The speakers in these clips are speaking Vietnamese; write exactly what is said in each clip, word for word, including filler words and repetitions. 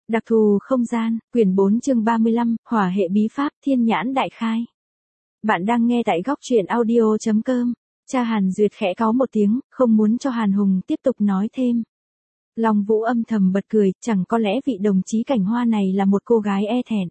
Đặc thù không gian, quyển bốn chương ba mươi lăm, hỏa hệ bí pháp, thiên nhãn đại khai. Bạn đang nghe tại góc truyện audio chấm com. Cha Hàn Duyệt khẽ cáu một tiếng, không muốn cho Hàn Hùng tiếp tục nói thêm. Long Vũ âm thầm bật cười, chẳng có lẽ vị đồng chí Cảnh Hoa này là một cô gái e thẹn.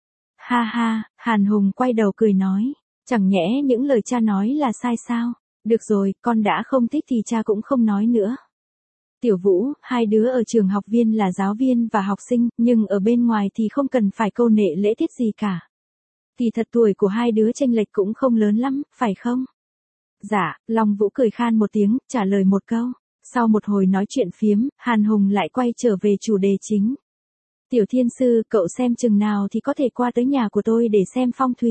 Ha ha, Hàn Hùng quay đầu cười nói, chẳng nhẽ những lời cha nói là sai sao? Được rồi, con đã không thích thì cha cũng không nói nữa. Tiểu Vũ, hai đứa ở trường học viên là giáo viên và học sinh, nhưng ở bên ngoài thì không cần phải câu nệ lễ tiết gì cả. Kỳ thật tuổi của hai đứa chênh lệch cũng không lớn lắm, phải không? Dạ, Long Vũ cười khan một tiếng, trả lời một câu. Sau một hồi nói chuyện phiếm, Hàn Hùng lại quay trở về chủ đề chính. Tiểu Thiên Sư, cậu xem chừng nào thì có thể qua tới nhà của tôi để xem phong thủy.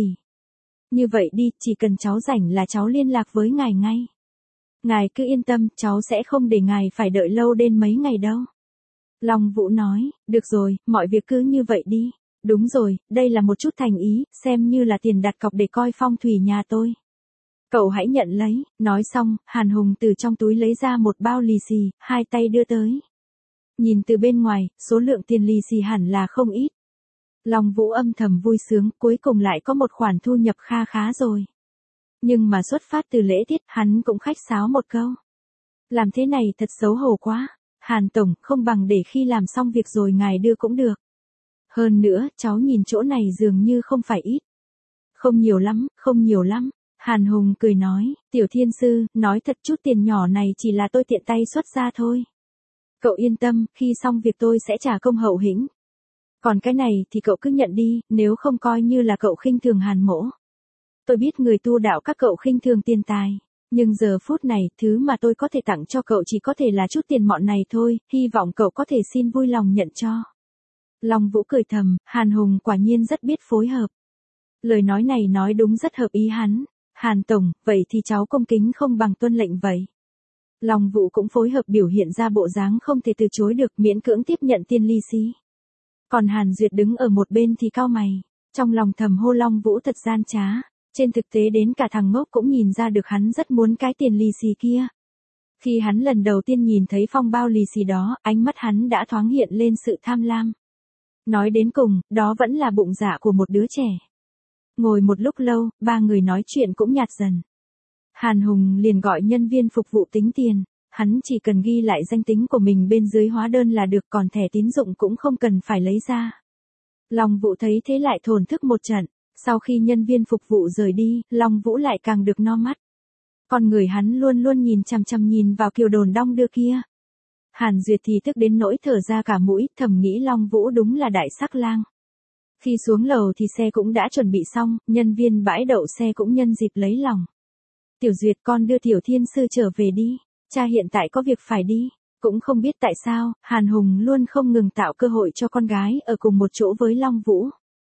Như vậy đi, chỉ cần cháu rảnh là cháu liên lạc với ngài ngay. Ngài cứ yên tâm, cháu sẽ không để ngài phải đợi lâu đến mấy ngày đâu. Long Vũ nói, được rồi, mọi việc cứ như vậy đi. Đúng rồi, đây là một chút thành ý, xem như là tiền đặt cọc để coi phong thủy nhà tôi. Cậu hãy nhận lấy, nói xong, Hàn Hùng từ trong túi lấy ra một bao lì xì, hai tay đưa tới. Nhìn từ bên ngoài, số lượng tiền lì xì hẳn là không ít. Long Vũ âm thầm vui sướng, cuối cùng lại có một khoản thu nhập kha khá rồi. Nhưng mà xuất phát từ lễ tiết, hắn cũng khách sáo một câu. Làm thế này thật xấu hổ quá. Hàn Tổng, không bằng để khi làm xong việc rồi ngài đưa cũng được. Hơn nữa, cháu nhìn chỗ này dường như không phải ít. Không nhiều lắm, không nhiều lắm. Hàn Hùng cười nói, Tiểu Thiên Sư, nói thật chút tiền nhỏ này chỉ là tôi tiện tay xuất ra thôi. Cậu yên tâm, khi xong việc tôi sẽ trả công hậu hĩnh. Còn cái này thì cậu cứ nhận đi, nếu không coi như là cậu khinh thường Hàn mỗ. Tôi biết người tu đạo các cậu khinh thường tiền tài, nhưng giờ phút này, thứ mà tôi có thể tặng cho cậu chỉ có thể là chút tiền mọn này thôi, hy vọng cậu có thể xin vui lòng nhận cho. Long Vũ cười thầm, Hàn Hùng quả nhiên rất biết phối hợp. Lời nói này nói đúng rất hợp ý hắn. Hàn Tổng, vậy thì cháu cung kính không bằng tuân lệnh vậy. Long Vũ cũng phối hợp biểu hiện ra bộ dáng không thể từ chối được, miễn cưỡng tiếp nhận tiền lì xì. Còn Hàn Duyệt đứng ở một bên thì cau mày, trong lòng thầm hô Long Vũ thật gian trá. Trên thực tế đến cả thằng ngốc cũng nhìn ra được hắn rất muốn cái tiền lì xì kia. Khi hắn lần đầu tiên nhìn thấy phong bao lì xì đó, ánh mắt hắn đã thoáng hiện lên sự tham lam. Nói đến cùng, đó vẫn là bụng dạ của một đứa trẻ. Ngồi một lúc lâu, ba người nói chuyện cũng nhạt dần. Hàn Hùng liền gọi nhân viên phục vụ tính tiền, hắn chỉ cần ghi lại danh tính của mình bên dưới hóa đơn là được, còn thẻ tín dụng cũng không cần phải lấy ra. Long Vũ thấy thế lại thổn thức một trận. Sau khi nhân viên phục vụ rời đi, Long Vũ lại càng được no mắt. Con người hắn luôn luôn nhìn chằm chằm nhìn vào Kiều Đồn đong đưa kia. Hàn Duyệt thì tức đến nỗi thở ra cả mũi, thầm nghĩ Long Vũ đúng là đại sắc lang. Khi xuống lầu thì xe cũng đã chuẩn bị xong, nhân viên bãi đậu xe cũng nhân dịp lấy lòng. Tiểu Duyệt, con đưa Tiểu Thiên Sư trở về đi, cha hiện tại có việc phải đi. Cũng không biết tại sao, Hàn Hùng luôn không ngừng tạo cơ hội cho con gái ở cùng một chỗ với Long Vũ.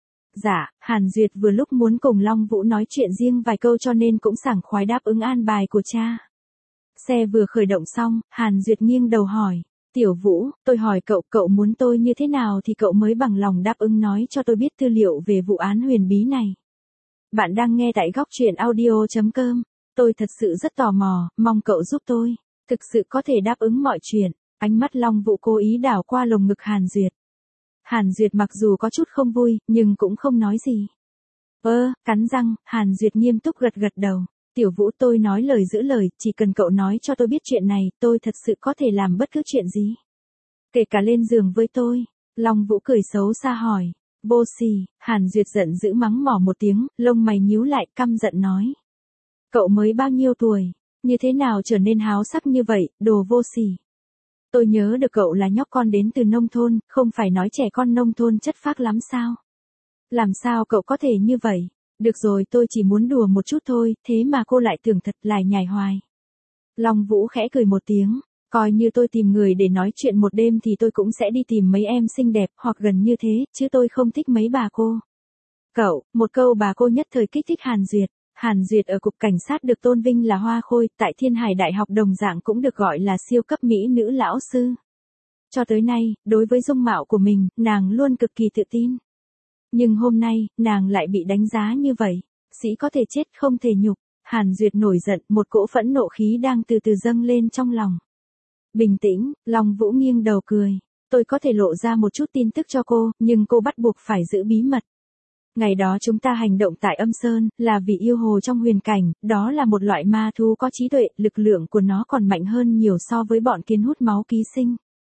Dạ, Hàn Duyệt vừa lúc muốn cùng Long Vũ nói chuyện riêng vài câu cho nên cũng sảng khoái đáp ứng an bài của cha. Xe vừa khởi động xong, Hàn Duyệt nghiêng đầu hỏi, Tiểu Vũ, tôi hỏi cậu, cậu muốn tôi như thế nào thì cậu mới bằng lòng đáp ứng nói cho tôi biết tư liệu về vụ án huyền bí này. Bạn đang nghe tại góc truyện audio chấm com, tôi thật sự rất tò mò, mong cậu giúp tôi, thực sự có thể đáp ứng mọi chuyện. Ánh mắt Long Vũ cố ý đảo qua lồng ngực Hàn Duyệt. Hàn Duyệt mặc dù có chút không vui, nhưng cũng không nói gì. Ơ, cắn răng, Hàn Duyệt nghiêm túc gật gật đầu. Tiểu Vũ, tôi nói lời giữ lời, chỉ cần cậu nói cho tôi biết chuyện này, tôi thật sự có thể làm bất cứ chuyện gì. Kể cả lên giường với tôi. Long Vũ cười xấu xa hỏi. Vô sỉ, Hàn Duyệt giận dữ mắng mỏ một tiếng, lông mày nhíu lại, căm giận nói. Cậu mới bao nhiêu tuổi, như thế nào trở nên háo sắc như vậy, đồ vô sỉ. Tôi nhớ được cậu là nhóc con đến từ nông thôn, không phải nói trẻ con nông thôn chất phác lắm sao? Làm sao cậu có thể như vậy? Được rồi, tôi chỉ muốn đùa một chút thôi, thế mà cô lại tưởng thật, lải nhải hoài. Long Vũ khẽ cười một tiếng, coi như tôi tìm người để nói chuyện một đêm thì tôi cũng sẽ đi tìm mấy em xinh đẹp hoặc gần như thế, chứ tôi không thích mấy bà cô. Cậu, một câu bà cô nhất thời kích thích Hàn Duyệt. Hàn Duyệt ở cục cảnh sát được tôn vinh là hoa khôi, tại Thiên Hải Đại học đồng dạng cũng được gọi là siêu cấp mỹ nữ lão sư. Cho tới nay, đối với dung mạo của mình, nàng luôn cực kỳ tự tin. Nhưng hôm nay, nàng lại bị đánh giá như vậy. Sĩ có thể chết không thể nhục. Hàn Duyệt nổi giận, một cỗ phẫn nộ khí đang từ từ dâng lên trong lòng. Bình tĩnh, Long Vũ nghiêng đầu cười. Tôi có thể lộ ra một chút tin tức cho cô, nhưng cô bắt buộc phải giữ bí mật. Ngày đó chúng ta hành động tại Âm Sơn, là vì yêu hồ trong huyền cảnh, đó là một loại ma thú có trí tuệ, lực lượng của nó còn mạnh hơn nhiều so với bọn kiến hút máu ký sinh.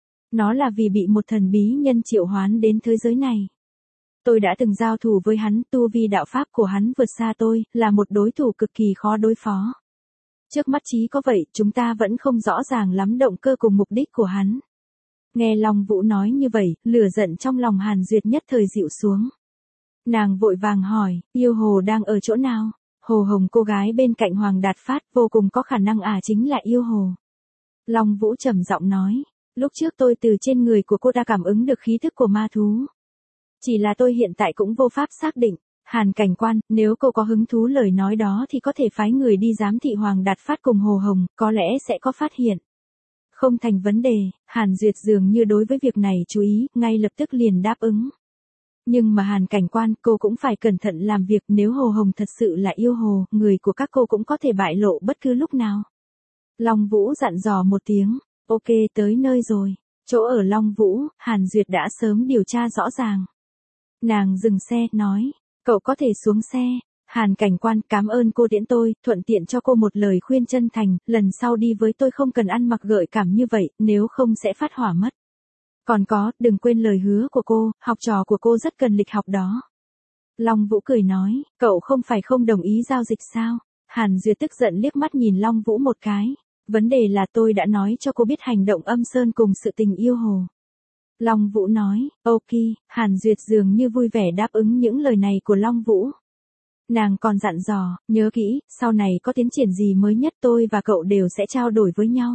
Nó là vì bị một thần bí nhân triệu hoán đến thế giới này. Tôi đã từng giao thủ với hắn, tu vi đạo pháp của hắn vượt xa tôi, là một đối thủ cực kỳ khó đối phó. Trước mắt chí có vậy, chúng ta vẫn không rõ ràng lắm động cơ cùng mục đích của hắn. Nghe Long Vũ nói như vậy, lửa giận trong lòng Hàn Duyệt nhất thời dịu xuống. Nàng vội vàng hỏi, yêu hồ đang ở chỗ nào? Hồ Hồng cô gái bên cạnh Hoàng Đạt Phát, vô cùng có khả năng à chính là yêu hồ. Long Vũ trầm giọng nói, lúc trước tôi từ trên người của cô đã cảm ứng được khí thức của ma thú. Chỉ là tôi hiện tại cũng vô pháp xác định. Hàn cảnh quan, nếu cô có hứng thú lời nói đó thì có thể phái người đi giám thị Hoàng Đạt Phát cùng Hồ Hồng, có lẽ sẽ có phát hiện. Không thành vấn đề, Hàn Duyệt dường như đối với việc này chú ý, ngay lập tức liền đáp ứng. Nhưng mà Hàn cảnh quan, cô cũng phải cẩn thận làm việc, nếu Hồ Hồng thật sự là yêu hồ, người của các cô cũng có thể bại lộ bất cứ lúc nào. Long Vũ dặn dò một tiếng, ok tới nơi rồi. Chỗ ở Long Vũ, Hàn Duyệt đã sớm điều tra rõ ràng. Nàng dừng xe, nói, cậu có thể xuống xe. Hàn cảnh quan, cảm ơn cô tiễn tôi, thuận tiện cho cô một lời khuyên chân thành, lần sau đi với tôi không cần ăn mặc gợi cảm như vậy, nếu không sẽ phát hỏa mất. Còn có, đừng quên lời hứa của cô, học trò của cô rất cần lịch học đó. Long Vũ cười nói, cậu không phải không đồng ý giao dịch sao? Hàn Duyệt tức giận liếc mắt nhìn Long Vũ một cái. Vấn đề là tôi đã nói cho cô biết hành động Âm Sơn cùng sự tình yêu hồ. Long Vũ nói, ok, Hàn Duyệt dường như vui vẻ đáp ứng những lời này của Long Vũ. Nàng còn dặn dò, nhớ kỹ, sau này có tiến triển gì mới nhất tôi và cậu đều sẽ trao đổi với nhau.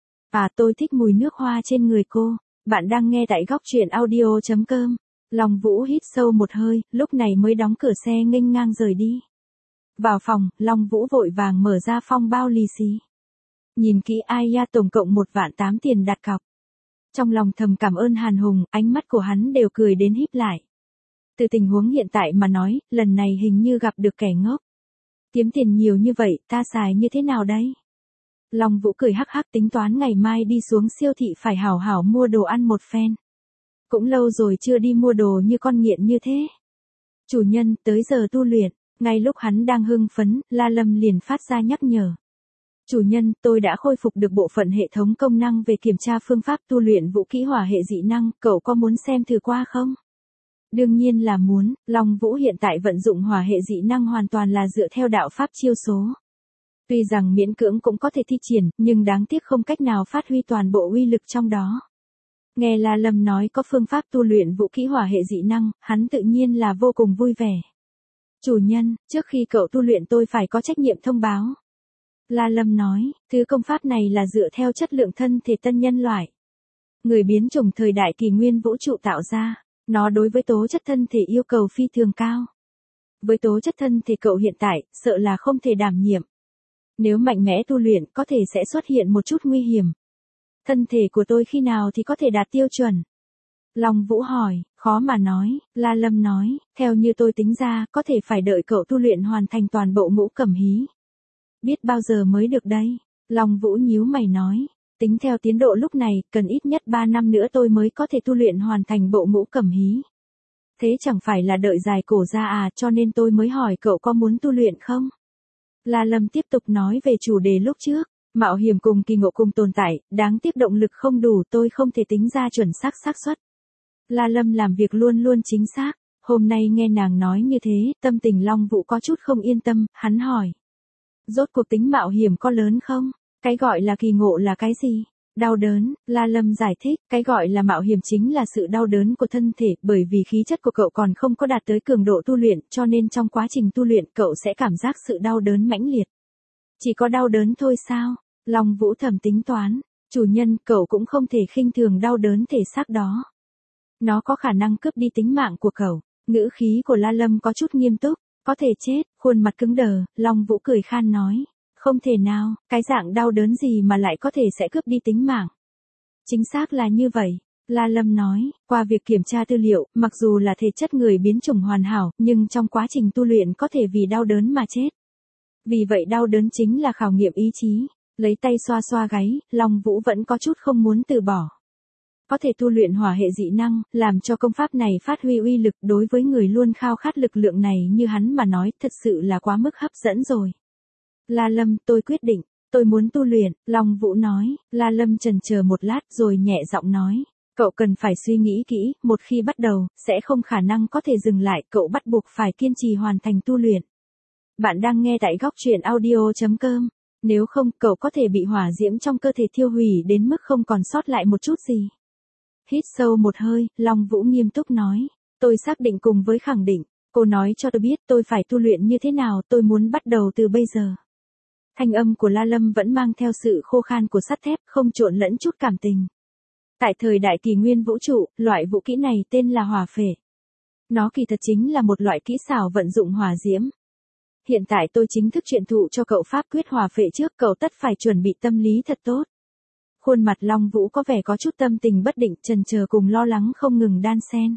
À tôi thích mùi nước hoa trên người cô. Bạn đang nghe tại góc truyện audio chấm com. Long Vũ hít sâu một hơi, lúc này mới đóng cửa xe nghênh ngang rời đi. Vào phòng, Long Vũ vội vàng mở ra phong bao lì xì. Nhìn kỹ ai ya tổng cộng một vạn tám tiền đặt cọc. Trong lòng thầm cảm ơn Hàn Hùng, ánh mắt của hắn đều cười đến híp lại. Từ tình huống hiện tại mà nói, lần này hình như gặp được kẻ ngốc. Kiếm tiền nhiều như vậy, ta xài như thế nào đây? Long Vũ cười hắc hắc tính toán ngày mai đi xuống siêu thị phải hảo hảo mua đồ ăn một phen. Cũng lâu rồi chưa đi mua đồ như con nghiện như thế. Chủ nhân, tới giờ tu luyện, ngay lúc hắn đang hưng phấn, La Lâm liền phát ra nhắc nhở. Chủ nhân, tôi đã khôi phục được bộ phận hệ thống công năng về kiểm tra phương pháp tu luyện vũ kỹ hỏa hệ dị năng, cậu có muốn xem thử qua không? Đương nhiên là muốn, Long Vũ hiện tại vận dụng hỏa hệ dị năng hoàn toàn là dựa theo đạo pháp chiêu số. Tuy rằng miễn cưỡng cũng có thể thi triển, nhưng đáng tiếc không cách nào phát huy toàn bộ uy lực trong đó. Nghe La Lâm nói có phương pháp tu luyện vũ kỹ hỏa hệ dị năng, hắn tự nhiên là vô cùng vui vẻ. Chủ nhân, trước khi cậu tu luyện tôi phải có trách nhiệm thông báo. La Lâm nói, thứ công pháp này là dựa theo chất lượng thân thể tân nhân loại. Người biến chủng thời đại kỷ nguyên vũ trụ tạo ra, nó đối với tố chất thân thể yêu cầu phi thường cao. Với tố chất thân thể cậu hiện tại, sợ là không thể đảm nhiệm. Nếu mạnh mẽ tu luyện, có thể sẽ xuất hiện một chút nguy hiểm. Thân thể của tôi khi nào thì có thể đạt tiêu chuẩn? Long Vũ hỏi, khó mà nói, La Lâm nói, theo như tôi tính ra, có thể phải đợi cậu tu luyện hoàn thành toàn bộ ngũ cẩm hí. Biết bao giờ mới được đây? Long Vũ nhíu mày nói, tính theo tiến độ lúc này, cần ít nhất ba năm nữa tôi mới có thể tu luyện hoàn thành bộ ngũ cẩm hí. Thế chẳng phải là đợi dài cổ ra à, cho nên tôi mới hỏi cậu có muốn tu luyện không? La Lâm tiếp tục nói về chủ đề lúc trước, mạo hiểm cùng kỳ ngộ cùng tồn tại, đáng tiếc động lực không đủ, tôi không thể tính ra chuẩn xác xác suất. La Lâm làm việc luôn luôn chính xác, hôm nay nghe nàng nói như thế, tâm tình Long Vũ có chút không yên tâm, hắn hỏi. Rốt cuộc tính mạo hiểm có lớn không? Cái gọi là kỳ ngộ là cái gì? Đau đớn, La Lâm giải thích, cái gọi là mạo hiểm chính là sự đau đớn của thân thể, bởi vì khí chất của cậu còn không có đạt tới cường độ tu luyện, cho nên trong quá trình tu luyện cậu sẽ cảm giác sự đau đớn mãnh liệt. Chỉ có đau đớn thôi sao? Long Vũ thầm tính toán, chủ nhân, cậu cũng không thể khinh thường đau đớn thể xác đó. Nó có khả năng cướp đi tính mạng của cậu. Ngữ khí của La Lâm có chút nghiêm túc, có thể chết, khuôn mặt cứng đờ, Long Vũ cười khan nói. Không thể nào, cái dạng đau đớn gì mà lại có thể sẽ cướp đi tính mạng. Chính xác là như vậy, La Lâm nói, qua việc kiểm tra tư liệu, mặc dù là thể chất người biến chủng hoàn hảo, nhưng trong quá trình tu luyện có thể vì đau đớn mà chết. Vì vậy đau đớn chính là khảo nghiệm ý chí, lấy tay xoa xoa gáy, Long Vũ vẫn có chút không muốn từ bỏ. Có thể tu luyện hỏa hệ dị năng, làm cho công pháp này phát huy uy lực đối với người luôn khao khát lực lượng này như hắn mà nói thật sự là quá mức hấp dẫn rồi. La Lâm, tôi quyết định, tôi muốn tu luyện, Long Vũ nói. La Lâm chần chờ một lát rồi nhẹ giọng nói. Cậu cần phải suy nghĩ kỹ, một khi bắt đầu, sẽ không khả năng có thể dừng lại, cậu bắt buộc phải kiên trì hoàn thành tu luyện. Bạn đang nghe tại góc truyện audio chấm com. Nếu không, cậu có thể bị hỏa diễm trong cơ thể thiêu hủy đến mức không còn sót lại một chút gì. Hít sâu một hơi, Long Vũ nghiêm túc nói. Tôi xác định cùng với khẳng định. Cô nói cho tôi biết tôi phải tu luyện như thế nào, tôi muốn bắt đầu từ bây giờ. Thanh âm của La Lâm vẫn mang theo sự khô khan của sắt thép, không trộn lẫn chút cảm tình. Tại thời đại kỷ nguyên vũ trụ, loại vũ kỹ này tên là hỏa phệ. Nó kỳ thật chính là một loại kỹ xảo vận dụng hỏa diễm. Hiện tại tôi chính thức truyền thụ cho cậu pháp quyết hỏa phệ trước, cậu tất phải chuẩn bị tâm lý thật tốt. Khuôn mặt Long Vũ có vẻ có chút tâm tình bất định, chần chờ cùng lo lắng không ngừng đan xen.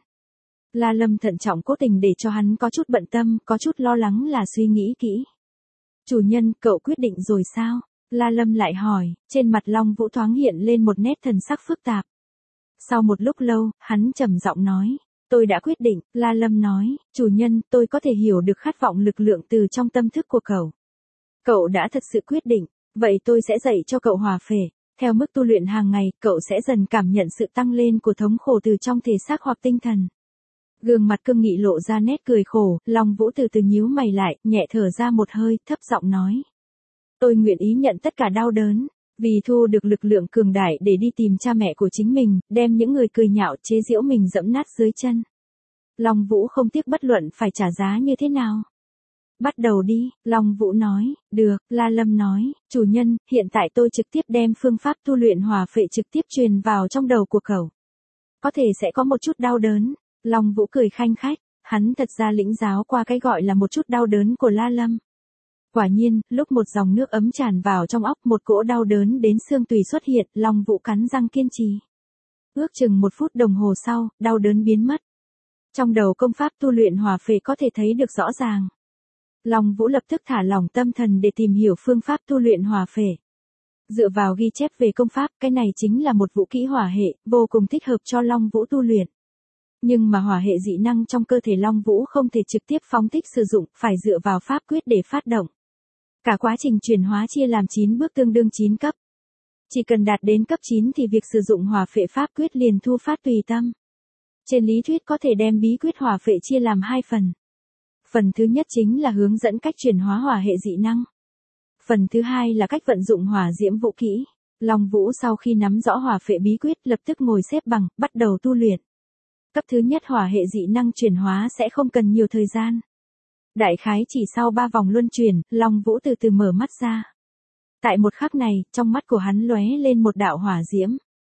La Lâm thận trọng cố tình để cho hắn có chút bận tâm, có chút lo lắng là suy nghĩ kỹ. Chủ nhân, cậu quyết định rồi sao? La Lâm lại hỏi, trên mặt Long Vũ thoáng hiện lên một nét thần sắc phức tạp. Sau một lúc lâu, hắn trầm giọng nói, tôi đã quyết định. La Lâm nói, chủ nhân, tôi có thể hiểu được khát vọng lực lượng từ trong tâm thức của cậu. Cậu đã thật sự quyết định, vậy tôi sẽ dạy cho cậu hỏa phệ. Theo mức tu luyện hàng ngày, cậu sẽ dần cảm nhận sự tăng lên của thống khổ từ trong thể xác hoặc tinh thần. Gương mặt cương nghị lộ ra nét cười khổ, Long Vũ từ từ nhíu mày lại, nhẹ thở ra một hơi, thấp giọng nói. Tôi nguyện ý nhận tất cả đau đớn, vì thu được lực lượng cường đại để đi tìm cha mẹ của chính mình, đem những người cười nhạo chế giễu mình dẫm nát dưới chân. Long Vũ không tiếc bất luận phải trả giá như thế nào. Bắt đầu đi, Long Vũ nói. Được, La Lâm nói, chủ nhân, hiện tại tôi trực tiếp đem phương pháp tu luyện hỏa phệ trực tiếp truyền vào trong đầu của cậu. Có thể sẽ có một chút đau đớn. Long Vũ cười khanh khách, hắn thật ra lĩnh giáo qua cái gọi là một chút đau đớn của La Lâm. Quả nhiên, lúc một dòng nước ấm tràn vào trong óc, một cỗ đau đớn đến xương tủy xuất hiện, Long Vũ cắn răng kiên trì. Ước chừng một phút đồng hồ sau, đau đớn biến mất. Trong đầu công pháp tu luyện hỏa phệ có thể thấy được rõ ràng. Long Vũ lập tức thả lỏng tâm thần để tìm hiểu phương pháp tu luyện hỏa phệ. Dựa vào ghi chép về công pháp, cái này chính là một vũ kỹ hỏa hệ, vô cùng thích hợp cho Long Vũ tu luyện. Nhưng mà hỏa hệ dị năng trong cơ thể Long Vũ không thể trực tiếp phóng thích sử dụng, phải dựa vào pháp quyết để phát động. Cả quá trình chuyển hóa chia làm chín bước tương đương chín cấp. Chỉ cần đạt đến cấp chín thì việc sử dụng hỏa phệ pháp quyết liền thu phát tùy tâm. Trên lý thuyết có thể đem bí quyết hỏa phệ chia làm hai phần. Phần thứ nhất chính là hướng dẫn cách chuyển hóa hỏa hệ dị năng. Phần thứ hai là cách vận dụng hỏa diễm vũ kỹ. Long Vũ sau khi nắm rõ hỏa phệ bí quyết lập tức ngồi xếp bằng, bắt đầu tu luyện. Cấp thứ nhất hỏa hệ dị năng chuyển hóa sẽ không cần nhiều thời gian. Đại khái chỉ sau ba vòng luân chuyển, Long Vũ từ từ mở mắt ra. Tại một khắc này, trong mắt của hắn lóe lên một đạo hỏa diễm.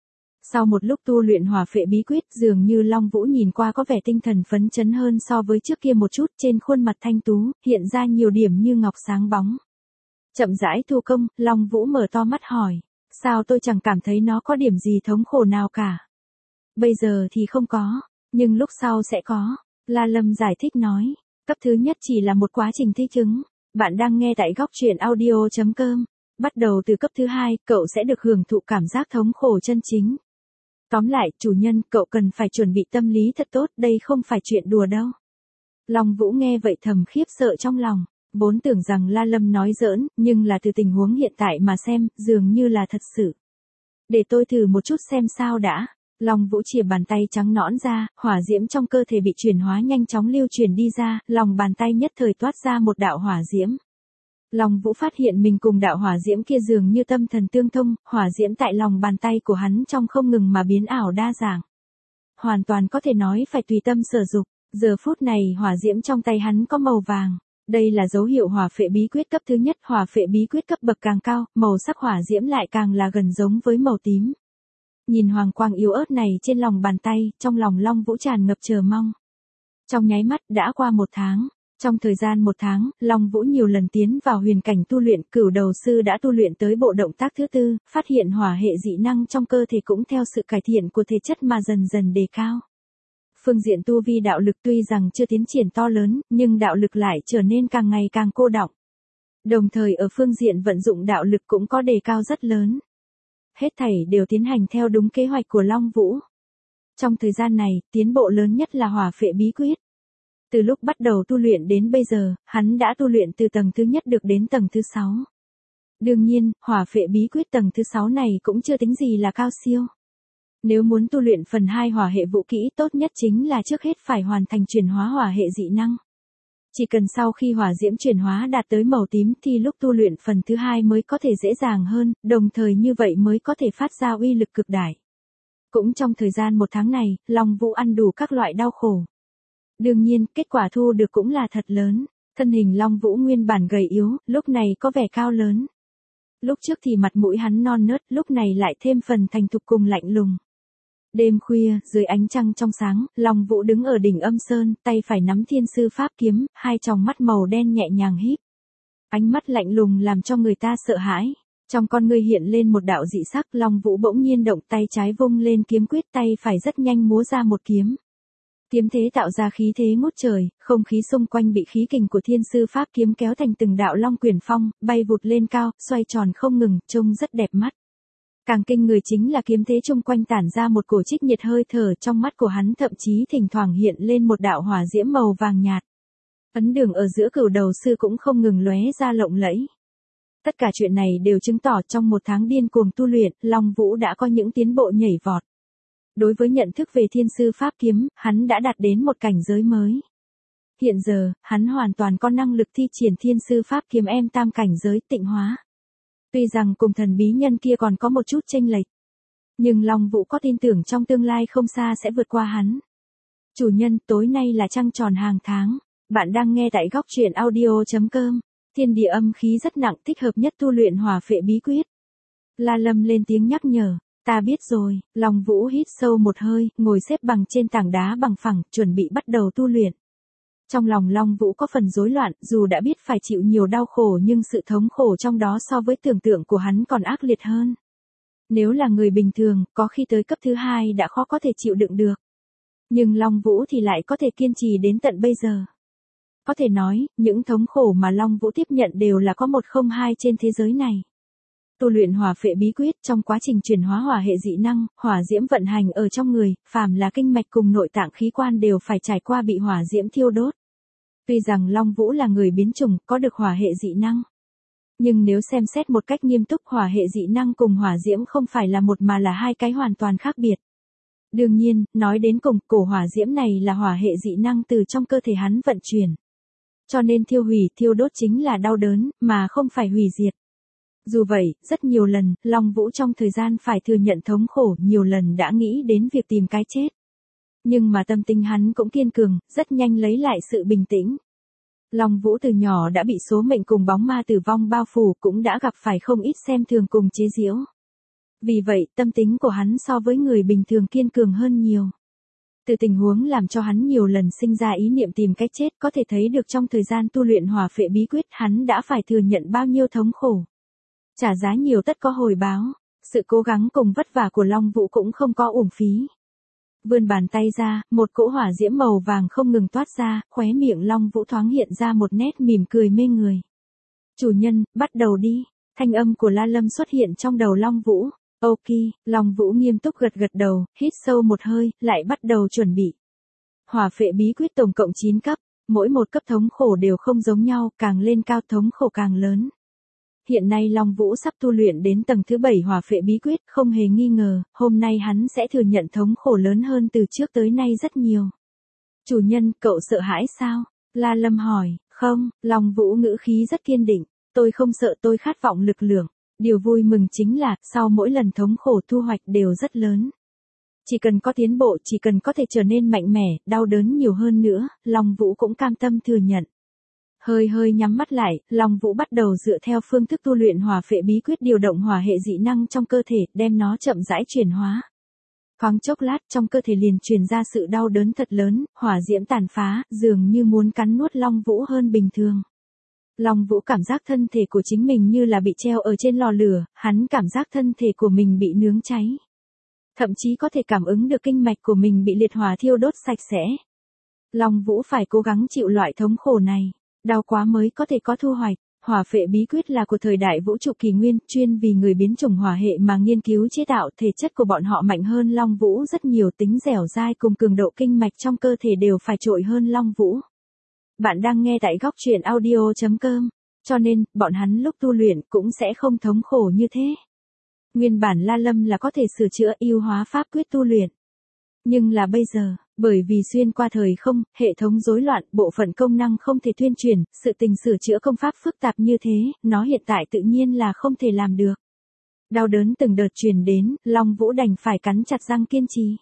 Sau một lúc tu luyện hỏa phệ bí quyết, dường như Long Vũ nhìn qua có vẻ tinh thần phấn chấn hơn so với trước kia một chút, trên khuôn mặt thanh tú, hiện ra nhiều điểm như ngọc sáng bóng. Chậm rãi thu công, Long Vũ mở to mắt hỏi, sao tôi chẳng cảm thấy nó có điểm gì thống khổ nào cả. Bây giờ thì không có, nhưng lúc sau sẽ có. La Lâm giải thích nói, cấp thứ nhất chỉ là một quá trình thích ứng. Bạn đang nghe tại góc truyện audio chấm com. Bắt đầu từ cấp thứ hai, cậu sẽ được hưởng thụ cảm giác thống khổ chân chính. Tóm lại, chủ nhân, cậu cần phải chuẩn bị tâm lý thật tốt, đây không phải chuyện đùa đâu. Long Vũ nghe vậy thầm khiếp sợ trong lòng, vốn tưởng rằng La Lâm nói giỡn, nhưng là từ tình huống hiện tại mà xem, dường như là thật sự. Để tôi thử một chút xem sao đã. Long Vũ chìa bàn tay trắng nõn ra, hỏa diễm trong cơ thể bị chuyển hóa nhanh chóng lưu truyền đi ra, lòng bàn tay nhất thời toát ra một đạo hỏa diễm. Long Vũ phát hiện mình cùng đạo hỏa diễm kia dường như tâm thần tương thông, hỏa diễm tại lòng bàn tay của hắn trong không ngừng mà biến ảo đa dạng. Hoàn toàn có thể nói phải tùy tâm sở dục, giờ phút này hỏa diễm trong tay hắn có màu vàng. Đây là dấu hiệu hỏa phệ bí quyết cấp thứ nhất, hỏa phệ bí quyết cấp bậc càng cao, màu sắc hỏa diễm lại càng là gần giống với màu tím. Nhìn hoàng quang yếu ớt này trên lòng bàn tay, trong lòng Long Vũ tràn ngập chờ mong. Trong nháy mắt đã qua một tháng. Trong thời gian một tháng, Long Vũ nhiều lần tiến vào huyền cảnh tu luyện, cửu đầu sư đã tu luyện tới bộ động tác thứ tư, phát hiện hỏa hệ dị năng trong cơ thể cũng theo sự cải thiện của thể chất mà dần dần đề cao. Phương diện tu vi đạo lực tuy rằng chưa tiến triển to lớn, nhưng đạo lực lại trở nên càng ngày càng cô đọng. Đồng thời ở phương diện vận dụng đạo lực cũng có đề cao rất lớn. Hết thảy đều tiến hành theo đúng kế hoạch của Long Vũ. Trong thời gian này, tiến bộ lớn nhất là hỏa phệ bí quyết. Từ lúc bắt đầu tu luyện đến bây giờ, hắn đã tu luyện từ tầng thứ nhất được đến tầng thứ sáu. Đương nhiên, hỏa phệ bí quyết tầng thứ sáu này cũng chưa tính gì là cao siêu. Nếu muốn tu luyện phần hai hỏa hệ vũ kỹ tốt nhất chính là trước hết phải hoàn thành chuyển hóa hỏa hệ dị năng. Chỉ cần sau khi hỏa diễm chuyển hóa đạt tới màu tím thì lúc tu luyện phần thứ hai mới có thể dễ dàng hơn, đồng thời như vậy mới có thể phát ra uy lực cực đại. Cũng trong thời gian một tháng này, Long Vũ ăn đủ các loại đau khổ. Đương nhiên, kết quả thu được cũng là thật lớn. Thân hình Long Vũ nguyên bản gầy yếu, lúc này có vẻ cao lớn. Lúc trước thì mặt mũi hắn non nớt, lúc này lại thêm phần thành thục cùng lạnh lùng. Đêm khuya, dưới ánh trăng trong sáng, Long Vũ đứng ở đỉnh Âm Sơn, tay phải nắm thiên sư pháp kiếm, hai tròng mắt màu đen nhẹ nhàng híp. Ánh mắt lạnh lùng làm cho người ta sợ hãi. Trong con ngươi hiện lên một đạo dị sắc, Long Vũ bỗng nhiên động tay trái vung lên kiếm quyết, tay phải rất nhanh múa ra một kiếm. Kiếm thế tạo ra khí thế ngút trời, không khí xung quanh bị khí kình của thiên sư pháp kiếm kéo thành từng đạo long quyển phong, bay vụt lên cao, xoay tròn không ngừng, trông rất đẹp mắt. Càng kinh người chính là kiếm thế chung quanh tản ra một cổ trích nhiệt hơi thở, trong mắt của hắn thậm chí thỉnh thoảng hiện lên một đạo hỏa diễm màu vàng nhạt. Ấn đường ở giữa cửu đầu sư cũng không ngừng lóe ra lộng lẫy. Tất cả chuyện này đều chứng tỏ trong một tháng điên cuồng tu luyện, Long Vũ đã có những tiến bộ nhảy vọt. Đối với nhận thức về thiên sư pháp kiếm, hắn đã đạt đến một cảnh giới mới. Hiện giờ, hắn hoàn toàn có năng lực thi triển thiên sư pháp kiếm em tam cảnh giới tịnh hóa. Tuy rằng cùng thần bí nhân kia còn có một chút chênh lệch, nhưng Long Vũ có tin tưởng trong tương lai không xa sẽ vượt qua hắn. Chủ nhân, tối nay là trăng tròn hàng tháng. Bạn đang nghe tại góc truyện audio chấm com. Thiên địa âm khí rất nặng, thích hợp nhất tu luyện hỏa phệ bí quyết. La Lâm lên tiếng nhắc nhở. Ta biết rồi. Long Vũ hít sâu một hơi, ngồi xếp bằng trên tảng đá bằng phẳng, chuẩn bị bắt đầu tu luyện. Trong lòng Long Vũ có phần rối loạn, dù đã biết phải chịu nhiều đau khổ nhưng sự thống khổ trong đó so với tưởng tượng của hắn còn ác liệt hơn. Nếu là người bình thường, có khi tới cấp thứ hai đã khó có thể chịu đựng được. Nhưng Long Vũ thì lại có thể kiên trì đến tận bây giờ. Có thể nói, những thống khổ mà Long Vũ tiếp nhận đều là có một không hai trên thế giới này. Tu luyện hỏa phệ bí quyết, trong quá trình chuyển hóa hỏa hệ dị năng, hỏa diễm vận hành ở trong người, phàm là kinh mạch cùng nội tạng khí quan đều phải trải qua bị hỏa diễm thiêu đốt. Tuy rằng Long Vũ là người biến chủng, có được hỏa hệ dị năng. Nhưng nếu xem xét một cách nghiêm túc, hỏa hệ dị năng cùng hỏa diễm không phải là một mà là hai cái hoàn toàn khác biệt. Đương nhiên, nói đến cùng, cổ hỏa diễm này là hỏa hệ dị năng từ trong cơ thể hắn vận chuyển. Cho nên thiêu hủy, thiêu đốt chính là đau đớn, mà không phải hủy diệt. Dù vậy, rất nhiều lần, Long Vũ trong thời gian phải thừa nhận thống khổ, nhiều lần đã nghĩ đến việc tìm cái chết. Nhưng mà tâm tình hắn cũng kiên cường, rất nhanh lấy lại sự bình tĩnh. Long Vũ từ nhỏ đã bị số mệnh cùng bóng ma tử vong bao phủ, cũng đã gặp phải không ít xem thường cùng chế giễu. Vì vậy, tâm tính của hắn so với người bình thường kiên cường hơn nhiều. Từ tình huống làm cho hắn nhiều lần sinh ra ý niệm tìm cách chết, có thể thấy được trong thời gian tu luyện hỏa phệ bí quyết hắn đã phải thừa nhận bao nhiêu thống khổ. Trả giá nhiều tất có hồi báo, sự cố gắng cùng vất vả của Long Vũ cũng không có uổng phí. Vươn bàn tay ra, một cỗ hỏa diễm màu vàng không ngừng toát ra, khóe miệng Long Vũ thoáng hiện ra một nét mỉm cười mê người. Chủ nhân, bắt đầu đi. Thanh âm của La Lâm xuất hiện trong đầu Long Vũ. Ok, Long Vũ nghiêm túc gật gật đầu, hít sâu một hơi, lại bắt đầu chuẩn bị. Hỏa phệ bí quyết tổng cộng chín cấp, mỗi một cấp thống khổ đều không giống nhau, càng lên cao thống khổ càng lớn. Hiện nay Long Vũ sắp tu luyện đến tầng thứ bảy hỏa phệ bí quyết, không hề nghi ngờ, hôm nay hắn sẽ thừa nhận thống khổ lớn hơn từ trước tới nay rất nhiều. Chủ nhân, cậu sợ hãi sao? La Lâm hỏi. Không, Long Vũ ngữ khí rất kiên định. Tôi không sợ, tôi khát vọng lực lượng. Điều vui mừng chính là, sau mỗi lần thống khổ thu hoạch đều rất lớn. Chỉ cần có tiến bộ, chỉ cần có thể trở nên mạnh mẽ, đau đớn nhiều hơn nữa, Long Vũ cũng cam tâm thừa nhận. Hơi hơi nhắm mắt lại, Long Vũ bắt đầu dựa theo phương thức tu luyện hỏa phệ bí quyết điều động hỏa hệ dị năng trong cơ thể, đem nó chậm rãi chuyển hóa. Thoáng chốc lát trong cơ thể liền truyền ra sự đau đớn thật lớn, hỏa diễm tàn phá, dường như muốn cắn nuốt Long Vũ hơn bình thường. Long Vũ cảm giác thân thể của chính mình như là bị treo ở trên lò lửa, hắn cảm giác thân thể của mình bị nướng cháy. Thậm chí có thể cảm ứng được kinh mạch của mình bị liệt hỏa thiêu đốt sạch sẽ. Long Vũ phải cố gắng chịu loại thống khổ này. Đau quá mới có thể có thu hoạch. hỏa phệ bí quyết là của thời đại vũ trụ kỷ nguyên, chuyên vì người biến chủng hỏa hệ mà nghiên cứu chế tạo. Thể chất của bọn họ mạnh hơn Long Vũ rất nhiều, tính dẻo dai cùng cường độ kinh mạch trong cơ thể đều phải trội hơn Long Vũ. Bạn đang nghe tại góc truyện audio chấm com, cho nên, bọn hắn lúc tu luyện cũng sẽ không thống khổ như thế. Nguyên bản La Lâm là có thể sửa chữa ưu hóa pháp quyết tu luyện. Nhưng là bây giờ, bởi vì xuyên qua thời không, hệ thống rối loạn, bộ phận công năng không thể tuyên truyền, sự tình sửa chữa công pháp phức tạp như thế, nó hiện tại tự nhiên là không thể làm được. Đau đớn từng đợt truyền đến, Long Vũ đành phải cắn chặt răng kiên trì.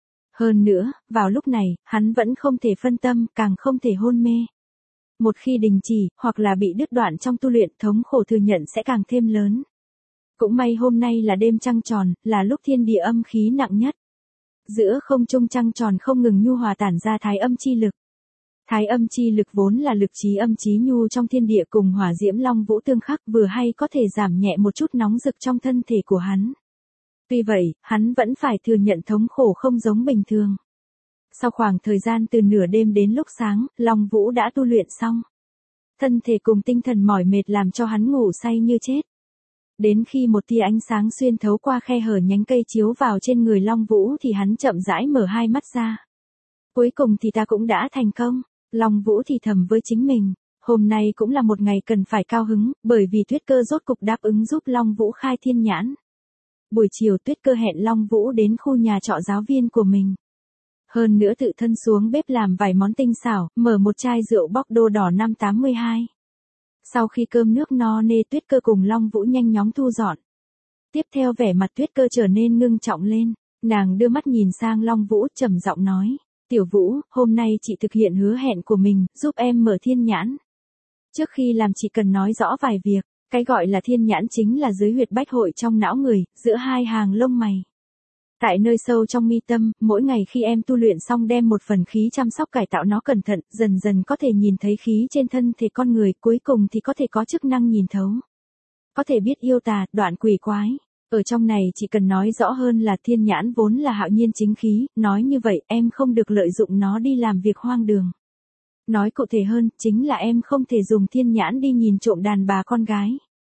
Hơn nữa, vào lúc này, hắn vẫn không thể phân tâm, càng không thể hôn mê. Một khi đình chỉ, hoặc là bị đứt đoạn trong tu luyện, thống khổ thừa nhận sẽ càng thêm lớn. Cũng may hôm nay là đêm trăng tròn, là lúc thiên địa âm khí nặng nhất. Giữa không trung trăng tròn không ngừng nhu hòa tản ra thái âm chi lực. Thái âm chi lực vốn là lực trí âm trí nhu trong thiên địa, cùng hỏa diễm Long Vũ tương khắc, vừa hay có thể giảm nhẹ một chút nóng rực trong thân thể của hắn. Tuy vậy, hắn vẫn phải thừa nhận thống khổ không giống bình thường. Sau khoảng thời gian từ nửa đêm đến lúc sáng, Long Vũ đã tu luyện xong. Thân thể cùng tinh thần mỏi mệt làm cho hắn ngủ say như chết. Đến khi một tia ánh sáng xuyên thấu qua khe hở nhánh cây chiếu vào trên người Long Vũ thì hắn chậm rãi mở hai mắt ra. Cuối cùng thì ta cũng đã thành công. Long Vũ thì thầm với chính mình. Hôm nay cũng là một ngày cần phải cao hứng, bởi vì Tuyết Cơ rốt cục đáp ứng giúp Long Vũ khai thiên nhãn. Buổi chiều Tuyết Cơ hẹn Long Vũ đến khu nhà trọ giáo viên của mình. Hơn nữa tự thân xuống bếp làm vài món tinh xảo, mở một chai rượu Bordeaux đỏ năm tám mươi hai. Sau khi cơm nước no nê, Tuyết Cơ cùng Long Vũ nhanh nhóng thu dọn. Tiếp theo vẻ mặt Tuyết Cơ trở nên ngưng trọng lên, nàng đưa mắt nhìn sang Long Vũ trầm giọng nói, Tiểu Vũ, hôm nay chị thực hiện hứa hẹn của mình, giúp em mở thiên nhãn. Trước khi làm chị cần nói rõ vài việc, cái gọi là thiên nhãn chính là dưới huyệt bách hội trong não người, giữa hai hàng lông mày. Tại nơi sâu trong mi tâm, mỗi ngày khi em tu luyện xong đem một phần khí chăm sóc cải tạo nó cẩn thận, dần dần có thể nhìn thấy khí trên thân thể con người, cuối cùng thì có thể có chức năng nhìn thấu. Có thể biết yêu tà, đoạn quỷ quái. Ở trong này chỉ cần nói rõ hơn là thiên nhãn vốn là hạo nhiên chính khí, nói như vậy em không được lợi dụng nó đi làm việc hoang đường. Nói cụ thể hơn, chính là em không thể dùng thiên nhãn đi nhìn trộm đàn bà con gái.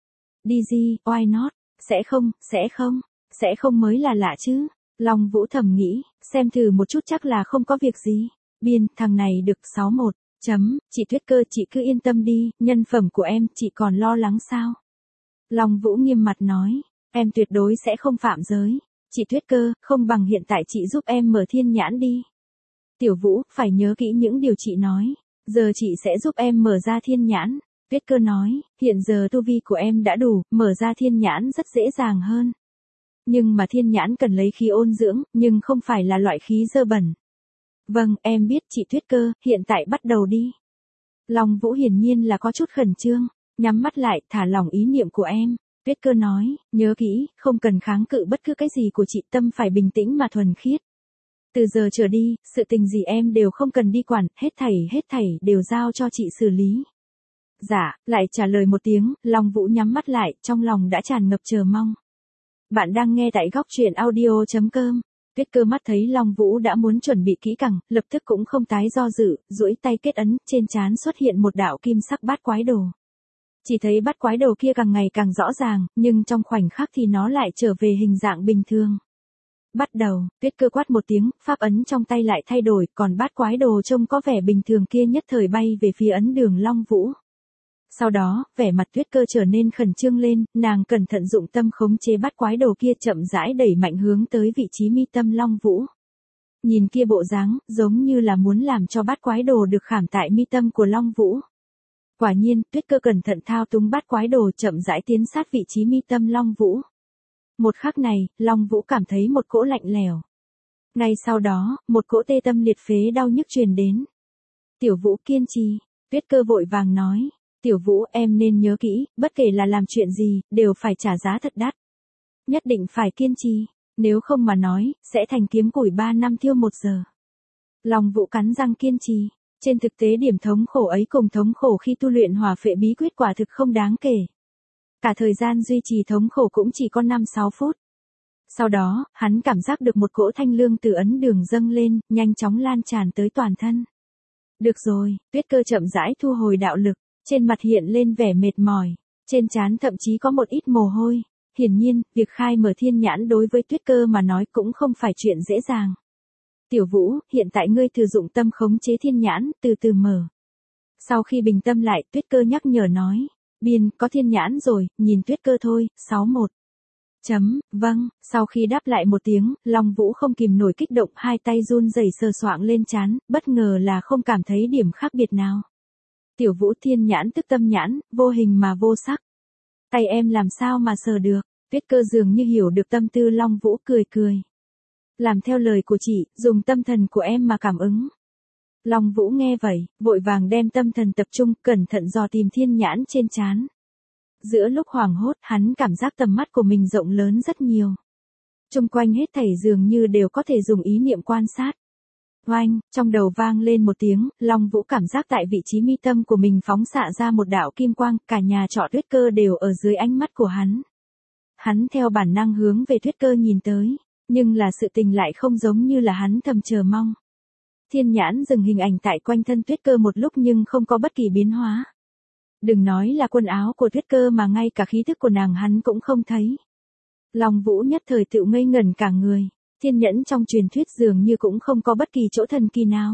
Đi gì, why not? Sẽ không, sẽ không, sẽ không mới là lạ chứ. Long Vũ thầm nghĩ, xem thử một chút chắc là không có việc gì. Biên, thằng này được sáu một, chấm, chị Tuyết Cơ chị cứ yên tâm đi, nhân phẩm của em, chị còn lo lắng sao? Long Vũ nghiêm mặt nói, em tuyệt đối sẽ không phạm giới. Chị Tuyết Cơ, không bằng hiện tại chị giúp em mở thiên nhãn đi. Tiểu Vũ, phải nhớ kỹ những điều chị nói, giờ chị sẽ giúp em mở ra thiên nhãn. Tuyết Cơ nói, hiện giờ tu vi của em đã đủ, mở ra thiên nhãn rất dễ dàng hơn. Nhưng mà thiên nhãn cần lấy khí ôn dưỡng, nhưng không phải là loại khí dơ bẩn. Vâng, em biết chị Tuyết Cơ, hiện tại bắt đầu đi. Long Vũ hiển nhiên là có chút khẩn trương, nhắm mắt lại, thả lỏng ý niệm của em. Tuyết Cơ nói, nhớ kỹ, không cần kháng cự bất cứ cái gì của chị, tâm phải bình tĩnh mà thuần khiết. Từ giờ trở đi, sự tình gì em đều không cần đi quản, hết thảy hết thảy đều giao cho chị xử lý. Dạ, lại trả lời một tiếng, Long Vũ nhắm mắt lại, trong lòng đã tràn ngập chờ mong. Bạn đang nghe tại góc truyện audio chấm com. Tuyết Cơ mắt thấy Long Vũ đã muốn chuẩn bị kỹ càng, lập tức cũng không tái do dự, duỗi tay kết ấn, trên trán xuất hiện một đạo kim sắc bát quái đồ. Chỉ thấy bát quái đồ kia càng ngày càng rõ ràng, nhưng trong khoảnh khắc thì nó lại trở về hình dạng bình thường. Bắt đầu, Tuyết Cơ quát một tiếng, pháp ấn trong tay lại thay đổi, còn bát quái đồ trông có vẻ bình thường kia nhất thời bay về phía ấn đường Long Vũ. Sau đó, vẻ mặt Tuyết Cơ trở nên khẩn trương lên, nàng cẩn thận dụng tâm khống chế bát quái đồ kia chậm rãi đẩy mạnh hướng tới vị trí mi tâm Long Vũ. Nhìn kia bộ dáng, giống như là muốn làm cho bát quái đồ được khảm tại mi tâm của Long Vũ. Quả nhiên, Tuyết Cơ cẩn thận thao túng bát quái đồ chậm rãi tiến sát vị trí mi tâm Long Vũ. Một khắc này, Long Vũ cảm thấy một cỗ lạnh lẽo. Ngay sau đó, một cỗ tê tâm liệt phế đau nhức truyền đến. Tiểu Vũ kiên trì, Tuyết Cơ vội vàng nói. Tiểu Vũ, em nên nhớ kỹ, bất kể là làm chuyện gì, đều phải trả giá thật đắt. Nhất định phải kiên trì, nếu không mà nói, sẽ thành kiếm củi ba năm thiêu một giờ. Long Vũ cắn răng kiên trì. Trên thực tế điểm thống khổ ấy cùng thống khổ khi tu luyện hỏa phệ bí quyết quả thực không đáng kể. Cả thời gian duy trì thống khổ cũng chỉ có năm sáu phút. Sau đó, hắn cảm giác được một cỗ thanh lương từ ấn đường dâng lên, nhanh chóng lan tràn tới toàn thân. Được rồi, Tuyết Cơ chậm rãi thu hồi đạo lực. trên mặt hiện lên vẻ mệt mỏi, trên trán thậm chí có một ít mồ hôi. Hiển nhiên, việc khai mở thiên nhãn đối với Tuyết Cơ mà nói cũng không phải chuyện dễ dàng. Tiểu Vũ, hiện tại ngươi thử dụng tâm khống chế thiên nhãn, từ từ mở. Sau khi bình tâm lại, Tuyết Cơ nhắc nhở nói. Biên, có thiên nhãn rồi, nhìn Tuyết Cơ thôi, sáu một. Chấm, vâng, sau khi đáp lại một tiếng, Long Vũ không kìm nổi kích động, hai tay run rẩy sờ soạng lên trán, bất ngờ là không cảm thấy điểm khác biệt nào. Tiểu Vũ, thiên nhãn tức tâm nhãn, vô hình mà vô sắc. Tay em làm sao mà sờ được? Tuyết Cơ dường như hiểu được tâm tư Long Vũ, cười cười. Làm theo lời của chị, dùng tâm thần của em mà cảm ứng. Long Vũ nghe vậy, vội vàng đem tâm thần tập trung, cẩn thận dò tìm thiên nhãn trên trán. Giữa lúc hoảng hốt, hắn cảm giác tầm mắt của mình rộng lớn rất nhiều. Xung quanh hết thảy dường như đều có thể dùng ý niệm quan sát. Oanh, trong đầu vang lên một tiếng, Long Vũ cảm giác tại vị trí mi tâm của mình phóng xạ ra một đạo kim quang, cả nhà trọ Tuyết Cơ đều ở dưới ánh mắt của hắn. Hắn theo bản năng hướng về Tuyết Cơ nhìn tới, nhưng là sự tình lại không giống như là hắn thầm chờ mong. Thiên nhãn dừng hình ảnh tại quanh thân Tuyết Cơ một lúc nhưng không có bất kỳ biến hóa. Đừng nói là quần áo của Tuyết Cơ mà ngay cả khí thức của nàng hắn cũng không thấy. Long Vũ nhất thời tự ngây ngẩn cả người, thiên nhẫn trong truyền thuyết dường như cũng không có bất kỳ chỗ thần kỳ nào.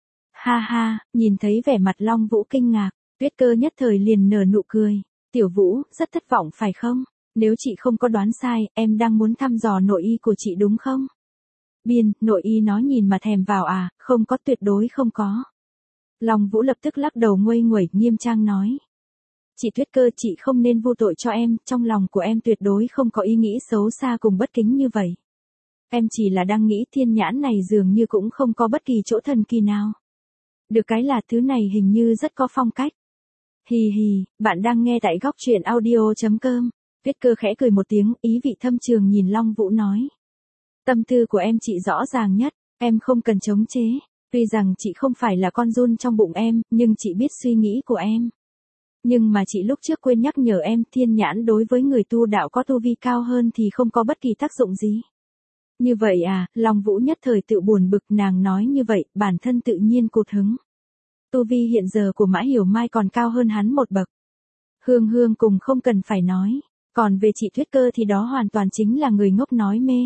Ha ha, nhìn thấy vẻ mặt Long Vũ kinh ngạc, Tuyết Cơ nhất thời liền nở nụ cười. Tiểu Vũ, rất thất vọng phải không? Nếu chị không có đoán sai, em đang muốn thăm dò nội y của chị đúng không? Biên, nội y nó nhìn mà thèm vào à, không có, tuyệt đối không có. Long Vũ lập tức lắc đầu nguây nguẩy, nghiêm trang nói. Chị Tuyết Cơ, chị không nên vô tội cho em, trong lòng của em tuyệt đối không có ý nghĩ xấu xa cùng bất kính như vậy. Em chỉ là đang nghĩ thiên nhãn này dường như cũng không có bất kỳ chỗ thần kỳ nào. Được cái là thứ này hình như rất có phong cách. Hì hì, bạn đang nghe tại góc truyện audio chấm com. Tuyết Cơ khẽ cười một tiếng, ý vị thâm trường nhìn Long Vũ nói. Tâm tư của em chị rõ ràng nhất, em không cần chống chế. Tuy rằng chị không phải là con giun trong bụng em, nhưng chị biết suy nghĩ của em. Nhưng mà chị lúc trước quên nhắc nhở em, thiên nhãn đối với người tu đạo có tu vi cao hơn thì không có bất kỳ tác dụng gì. Như vậy à, Long Vũ nhất thời tự buồn bực, nàng nói như vậy, bản thân tự nhiên cụt hứng. Tu vi hiện giờ của Mã Hiểu Mai còn cao hơn hắn một bậc. Hương Hương cùng không cần phải nói, còn về chị Tuyết Cơ thì đó hoàn toàn chính là người ngốc nói mê.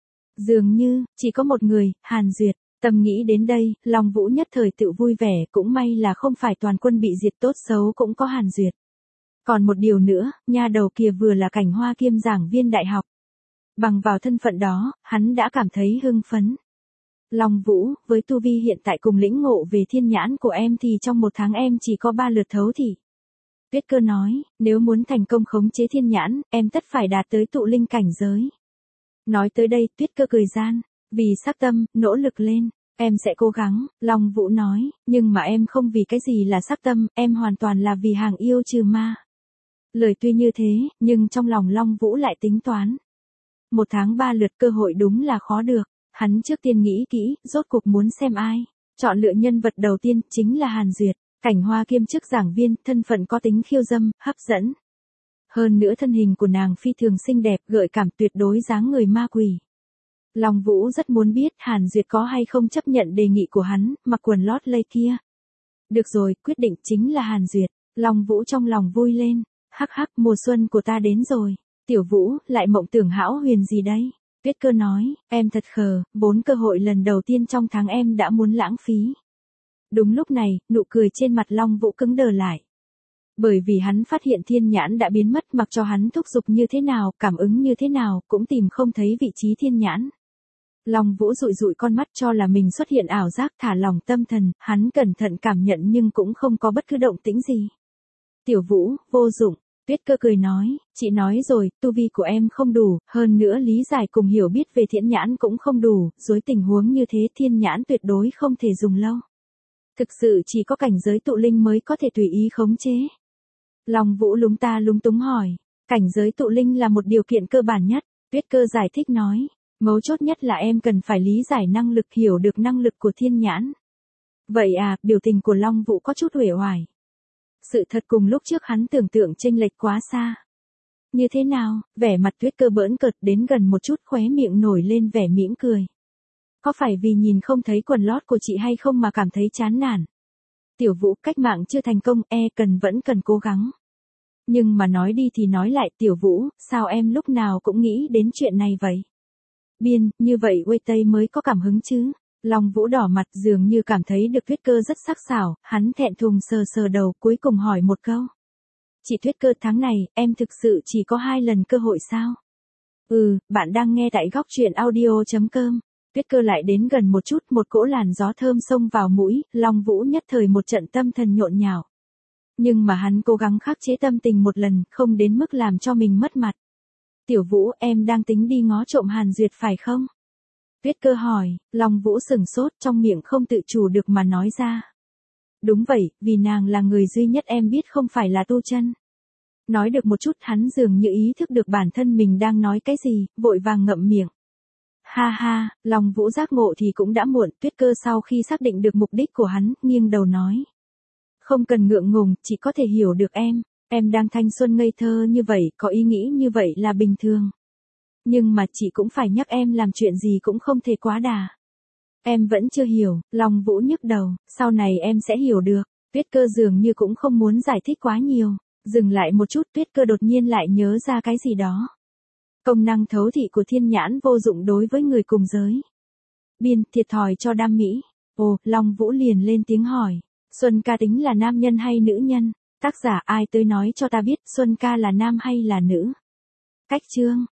Dường như, chỉ có một người, Hàn Duyệt. Tâm nghĩ đến đây, Long Vũ nhất thời tự vui vẻ, cũng may là không phải toàn quân bị diệt, tốt xấu cũng có Hàn Duyệt. Còn một điều nữa, nha đầu kia vừa là Cảnh Hoa kiêm giảng viên đại học. Bằng vào thân phận đó, hắn đã cảm thấy hưng phấn. Long Vũ, với tu vi hiện tại cùng lĩnh ngộ về thiên nhãn của em thì trong một tháng em chỉ có ba lượt thấu thị. Tuyết Cơ nói, nếu muốn thành công khống chế thiên nhãn, em tất phải đạt tới tụ linh cảnh giới. Nói tới đây, Tuyết Cơ cười gian. Vì sắc tâm, nỗ lực lên, em sẽ cố gắng, Long Vũ nói, nhưng mà em không vì cái gì là sắc tâm, em hoàn toàn là vì hàng yêu trừ ma. Lời tuy như thế, nhưng trong lòng Long Vũ lại tính toán. Một tháng ba lượt cơ hội đúng là khó được, hắn trước tiên nghĩ kỹ, rốt cuộc muốn xem ai. Chọn lựa nhân vật đầu tiên, chính là Hàn Duyệt, Cảnh Hoa kiêm chức giảng viên, thân phận có tính khiêu dâm, hấp dẫn. Hơn nữa thân hình của nàng phi thường xinh đẹp, gợi cảm, tuyệt đối dáng người ma quỷ. Long Vũ rất muốn biết Hàn Duyệt có hay không chấp nhận đề nghị của hắn, mặc quần lót lây kia. Được rồi, quyết định chính là Hàn Duyệt. Long Vũ trong lòng vui lên. Hắc hắc, mùa xuân của ta đến rồi. Tiểu Vũ, lại mộng tưởng hão huyền gì đấy? Tuyết Cơ nói, em thật khờ, bốn cơ hội lần đầu tiên trong tháng em đã muốn lãng phí. Đúng lúc này, nụ cười trên mặt Long Vũ cứng đờ lại. Bởi vì hắn phát hiện thiên nhãn đã biến mất, mặc cho hắn thúc giục như thế nào, cảm ứng như thế nào, cũng tìm không thấy vị trí thiên nhãn. Long Vũ dụi dụi con mắt cho là mình xuất hiện ảo giác, thả lỏng tâm thần, hắn cẩn thận cảm nhận nhưng cũng không có bất cứ động tĩnh gì. Tiểu Vũ, vô dụng, Tuyết Cơ cười nói, chị nói rồi, tu vi của em không đủ, hơn nữa lý giải cùng hiểu biết về thiên nhãn cũng không đủ, dưới tình huống như thế thiên nhãn tuyệt đối không thể dùng lâu. Thực sự chỉ có cảnh giới tụ linh mới có thể tùy ý khống chế. Long Vũ lúng ta lúng túng hỏi, cảnh giới tụ linh là một điều kiện cơ bản nhất, Tuyết Cơ giải thích nói. Mấu chốt nhất là em cần phải lý giải năng lực, hiểu được năng lực của thiên nhãn. Vậy à, biểu tình của Long Vũ có chút uể oải. Sự thật cùng lúc trước hắn tưởng tượng chênh lệch quá xa. Như thế nào, vẻ mặt Tuyết Cơ bỡn cợt, đến gần một chút khóe miệng nổi lên vẻ mỉm cười. Có phải vì nhìn không thấy quần lót của chị hay không mà cảm thấy chán nản? Tiểu Vũ, cách mạng chưa thành công, e cần vẫn cần cố gắng. Nhưng mà nói đi thì nói lại, Tiểu Vũ, sao em lúc nào cũng nghĩ đến chuyện này vậy? Biên, như vậy Uê Tây mới có cảm hứng chứ. Long Vũ đỏ mặt dường như cảm thấy được Tuyết Cơ rất sắc sảo, hắn thẹn thùng sờ sờ đầu cuối cùng hỏi một câu. Chị Tuyết Cơ, tháng này, em thực sự chỉ có hai lần cơ hội sao? Ừ, bạn đang nghe tại góc truyện audio.com. Tuyết Cơ lại đến gần một chút, một cỗ làn gió thơm xông vào mũi, Long Vũ nhất thời một trận tâm thần nhộn nhạo. Nhưng mà hắn cố gắng khắc chế tâm tình một lần, không đến mức làm cho mình mất mặt. Tiểu Vũ, em đang tính đi ngó trộm Hàn Duyệt phải không? Tuyết Cơ hỏi, Long Vũ sừng sốt, trong miệng không tự chủ được mà nói ra. Đúng vậy, vì nàng là người duy nhất em biết không phải là Tu Chân. Nói được một chút hắn dường như ý thức được bản thân mình đang nói cái gì, vội vàng ngậm miệng. Ha ha, Long Vũ giác ngộ thì cũng đã muộn, Tuyết Cơ sau khi xác định được mục đích của hắn, nghiêng đầu nói. Không cần ngượng ngùng, chỉ có thể hiểu được em, em đang thanh xuân ngây thơ như vậy, có ý nghĩ như vậy là bình thường. Nhưng mà chị cũng phải nhắc em làm chuyện gì cũng không thể quá đà. Em vẫn chưa hiểu, Long Vũ nhức đầu, sau này em sẽ hiểu được. Tuyết Cơ dường như cũng không muốn giải thích quá nhiều. Dừng lại một chút, Tuyết Cơ đột nhiên lại nhớ ra cái gì đó. Công năng thấu thị của thiên nhãn vô dụng đối với người cùng giới. Biên, thiệt thòi cho đam mỹ. Ồ, Long Vũ liền lên tiếng hỏi. Xuân ca tính là nam nhân hay nữ nhân? Tác giả ai tới nói cho ta biết Xuân ca là nam hay là nữ? Cách chương.